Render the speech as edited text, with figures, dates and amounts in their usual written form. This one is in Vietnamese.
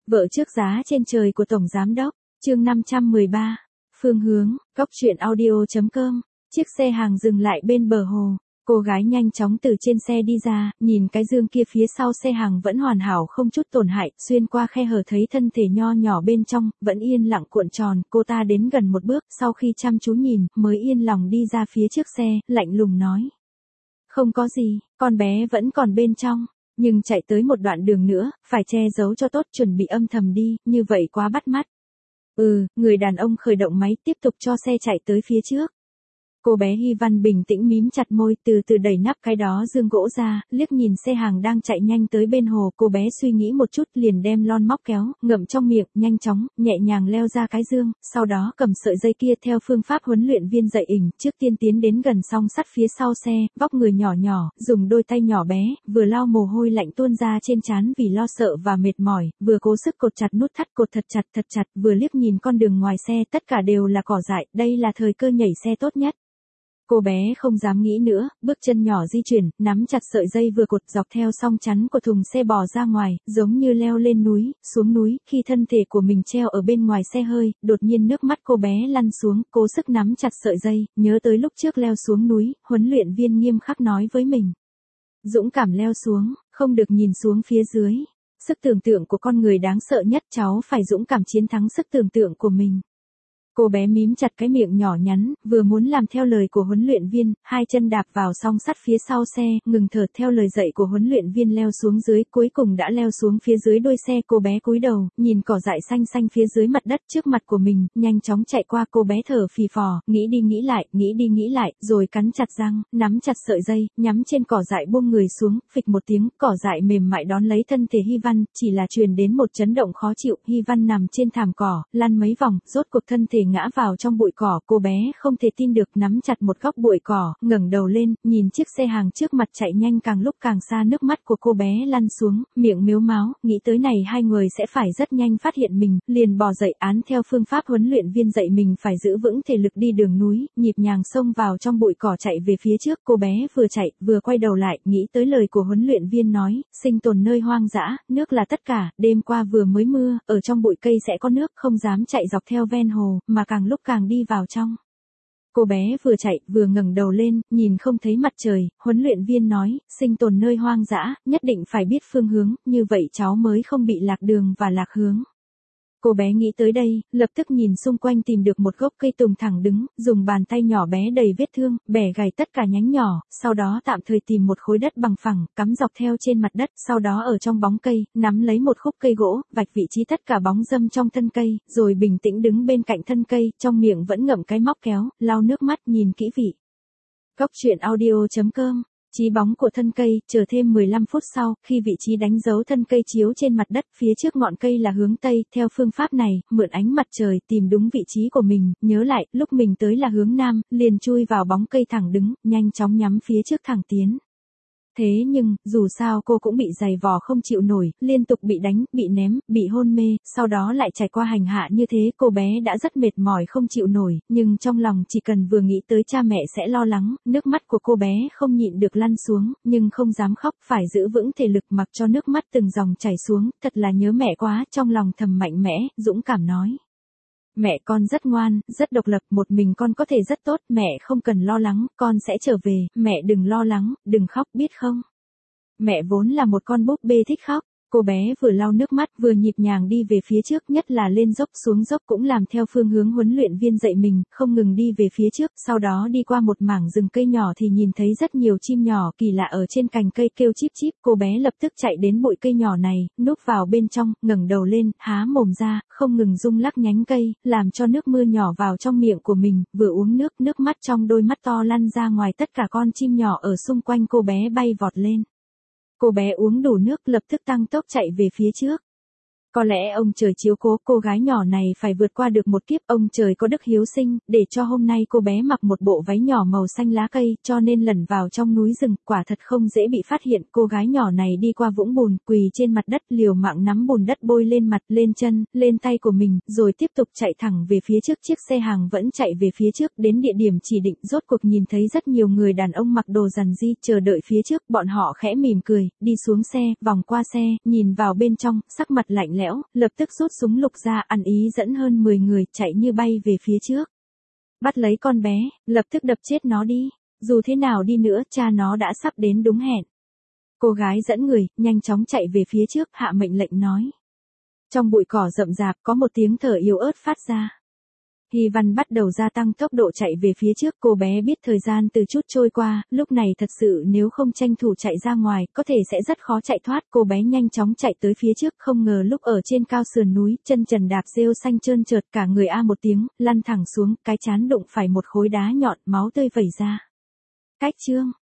Vợ trước giá trên trời của Tổng Giám Đốc, chương 513, phương hướng, góc truyện audio.com, chiếc xe hàng dừng lại bên bờ hồ. Cô gái nhanh chóng từ trên xe đi ra, nhìn cái dương kia phía sau xe hàng vẫn hoàn hảo không chút tổn hại, xuyên qua khe hở thấy thân thể nho nhỏ bên trong, vẫn yên lặng cuộn tròn, cô ta đến gần một bước, sau khi chăm chú nhìn, mới yên lòng đi ra phía trước xe, lạnh lùng nói. Không có gì, con bé vẫn còn bên trong, nhưng chạy tới một đoạn đường nữa, phải che giấu cho tốt, chuẩn bị âm thầm đi, như vậy quá bắt mắt. Người đàn ông khởi động máy tiếp tục cho xe chạy tới phía trước. Cô bé Hy Văn bình tĩnh mím chặt môi, từ từ đẩy nắp cái đó dương gỗ ra, liếc nhìn xe hàng đang chạy nhanh tới bên hồ, cô bé suy nghĩ một chút liền đem lon móc kéo, ngậm trong miệng, nhanh chóng, nhẹ nhàng leo ra cái dương, sau đó cầm sợi dây kia theo phương pháp huấn luyện viên dạy ỉnh, trước tiên tiến đến gần song sắt phía sau xe, vóc người nhỏ nhỏ, dùng đôi tay nhỏ bé, vừa lau mồ hôi lạnh tuôn ra trên trán vì lo sợ và mệt mỏi, vừa cố sức cột chặt nút thắt cột thật chặt, vừa liếc nhìn con đường ngoài xe, tất cả đều là cỏ dại, đây là thời cơ nhảy xe tốt nhất. Cô bé không dám nghĩ nữa, bước chân nhỏ di chuyển, nắm chặt sợi dây vừa cột dọc theo song chắn của thùng xe bò ra ngoài, giống như leo lên núi, xuống núi, khi thân thể của mình treo ở bên ngoài xe hơi, đột nhiên nước mắt cô bé lăn xuống, cố sức nắm chặt sợi dây, nhớ tới lúc trước leo xuống núi, huấn luyện viên nghiêm khắc nói với mình. Dũng cảm leo xuống, không được nhìn xuống phía dưới. Sức tưởng tượng của con người đáng sợ nhất, cháu phải dũng cảm chiến thắng sức tưởng tượng của mình. Cô bé mím chặt cái miệng nhỏ nhắn, vừa muốn làm theo lời của huấn luyện viên, hai chân đạp vào song sắt phía sau xe, ngừng thở theo lời dạy của huấn luyện viên leo xuống dưới, cuối cùng đã leo xuống phía dưới đuôi xe. Cô bé cúi đầu, nhìn cỏ dại xanh xanh phía dưới mặt đất trước mặt của mình, nhanh chóng chạy qua. Cô bé thở phì phò, nghĩ đi nghĩ lại, rồi cắn chặt răng, nắm chặt sợi dây, nhắm trên cỏ dại buông người xuống, phịch một tiếng, cỏ dại mềm mại đón lấy thân thể Hy Văn, chỉ là truyền đến một chấn động khó chịu. Hy Văn nằm trên thảm cỏ, lăn mấy vòng, rốt cuộc thân thể ngã vào trong bụi cỏ, cô bé không thể tin được, nắm chặt một góc bụi cỏ, ngẩng đầu lên, nhìn chiếc xe hàng trước mặt chạy nhanh càng lúc càng xa, nước mắt của cô bé lăn xuống, miệng mếu máo, nghĩ tới này hai người sẽ phải rất nhanh phát hiện mình, liền bò dậy, án theo phương pháp huấn luyện viên dạy mình phải giữ vững thể lực đi đường núi, nhịp nhàng xông vào trong bụi cỏ chạy về phía trước. Cô bé vừa chạy, vừa quay đầu lại, nghĩ tới lời của huấn luyện viên nói, sinh tồn nơi hoang dã, nước là tất cả, đêm qua vừa mới mưa, ở trong bụi cây sẽ có nước, không dám chạy dọc theo ven hồ, mà càng lúc càng đi vào trong. Cô bé vừa chạy, vừa ngẩng đầu lên, nhìn không thấy mặt trời, huấn luyện viên nói, sinh tồn nơi hoang dã, nhất định phải biết phương hướng, như vậy cháu mới không bị lạc đường và lạc hướng. Cô bé nghĩ tới đây, lập tức nhìn xung quanh tìm được một gốc cây tùng thẳng đứng, dùng bàn tay nhỏ bé đầy vết thương, bẻ gãy tất cả nhánh nhỏ, sau đó tạm thời tìm một khối đất bằng phẳng, cắm dọc theo trên mặt đất, sau đó ở trong bóng cây, nắm lấy một khúc cây gỗ, vạch vị trí tất cả bóng râm trong thân cây, rồi bình tĩnh đứng bên cạnh thân cây, trong miệng vẫn ngậm cái móc kéo, lau nước mắt nhìn kỹ vị. Góc truyện audio.com. Chí bóng của thân cây, chờ thêm 15 phút sau, khi vị trí đánh dấu thân cây chiếu trên mặt đất, phía trước ngọn cây là hướng Tây, theo phương pháp này, mượn ánh mặt trời, tìm đúng vị trí của mình, nhớ lại, lúc mình tới là hướng Nam, liền chui vào bóng cây thẳng đứng, nhanh chóng nhắm phía trước thẳng tiến. Thế nhưng, dù sao cô cũng bị giày vò không chịu nổi, liên tục bị đánh, bị ném, bị hôn mê, sau đó lại trải qua hành hạ như thế, cô bé đã rất mệt mỏi không chịu nổi, nhưng trong lòng chỉ cần vừa nghĩ tới cha mẹ sẽ lo lắng, nước mắt của cô bé không nhịn được lăn xuống, nhưng không dám khóc, phải giữ vững thể lực mặc cho nước mắt từng dòng chảy xuống, thật là nhớ mẹ quá, trong lòng thầm mạnh mẽ, dũng cảm nói. Mẹ con rất ngoan, rất độc lập, một mình con có thể rất tốt, mẹ không cần lo lắng, con sẽ trở về, mẹ đừng lo lắng, đừng khóc, biết không? Mẹ vốn là một con búp bê thích khóc. Cô bé vừa lau nước mắt vừa nhịp nhàng đi về phía trước, nhất là lên dốc xuống dốc cũng làm theo phương hướng huấn luyện viên dạy mình, không ngừng đi về phía trước, sau đó đi qua một mảng rừng cây nhỏ thì nhìn thấy rất nhiều chim nhỏ kỳ lạ ở trên cành cây kêu chíp chíp, cô bé lập tức chạy đến bụi cây nhỏ này, núp vào bên trong, ngẩng đầu lên, há mồm ra, không ngừng rung lắc nhánh cây, làm cho nước mưa nhỏ vào trong miệng của mình, vừa uống nước, nước mắt trong đôi mắt to lăn ra ngoài, tất cả con chim nhỏ ở xung quanh cô bé bay vọt lên. Cô bé uống đủ nước lập tức tăng tốc chạy về phía trước. Có lẽ ông trời chiếu cố cô gái nhỏ này phải vượt qua được một kiếp, ông trời có đức hiếu sinh, để cho hôm nay cô bé mặc một bộ váy nhỏ màu xanh lá cây, cho nên lẩn vào trong núi rừng, quả thật không dễ bị phát hiện. Cô gái nhỏ này đi qua vũng bùn, quỳ trên mặt đất, liều mạng nắm bùn đất bôi lên mặt, lên chân, lên tay của mình, rồi tiếp tục chạy thẳng về phía trước. Chiếc xe hàng vẫn chạy về phía trước, đến địa điểm chỉ định, rốt cuộc nhìn thấy rất nhiều người đàn ông mặc đồ rằn ri, chờ đợi phía trước, bọn họ khẽ mỉm cười, đi xuống xe, vòng qua xe, nhìn vào bên trong, sắc mặt lạnh lẽo, lập tức rút súng lục ra ăn ý dẫn hơn 10 người chạy như bay về phía trước. Bắt lấy con bé, lập tức đập chết nó đi. Dù thế nào đi nữa, cha nó đã sắp đến đúng hẹn. Cô gái dẫn người, nhanh chóng chạy về phía trước, hạ mệnh lệnh nói. Trong bụi cỏ rậm rạp có một tiếng thở yếu ớt phát ra. Hy Văn bắt đầu gia tăng tốc độ chạy về phía trước, cô bé biết thời gian từ chút trôi qua, lúc này thật sự nếu không tranh thủ chạy ra ngoài, có thể sẽ rất khó chạy thoát. Cô bé nhanh chóng chạy tới phía trước, không ngờ lúc ở trên cao sườn núi, chân trần đạp rêu xanh trơn trượt, cả người a một tiếng, lăn thẳng xuống, cái trán đụng phải một khối đá nhọn, máu tươi vẩy ra. Cách chương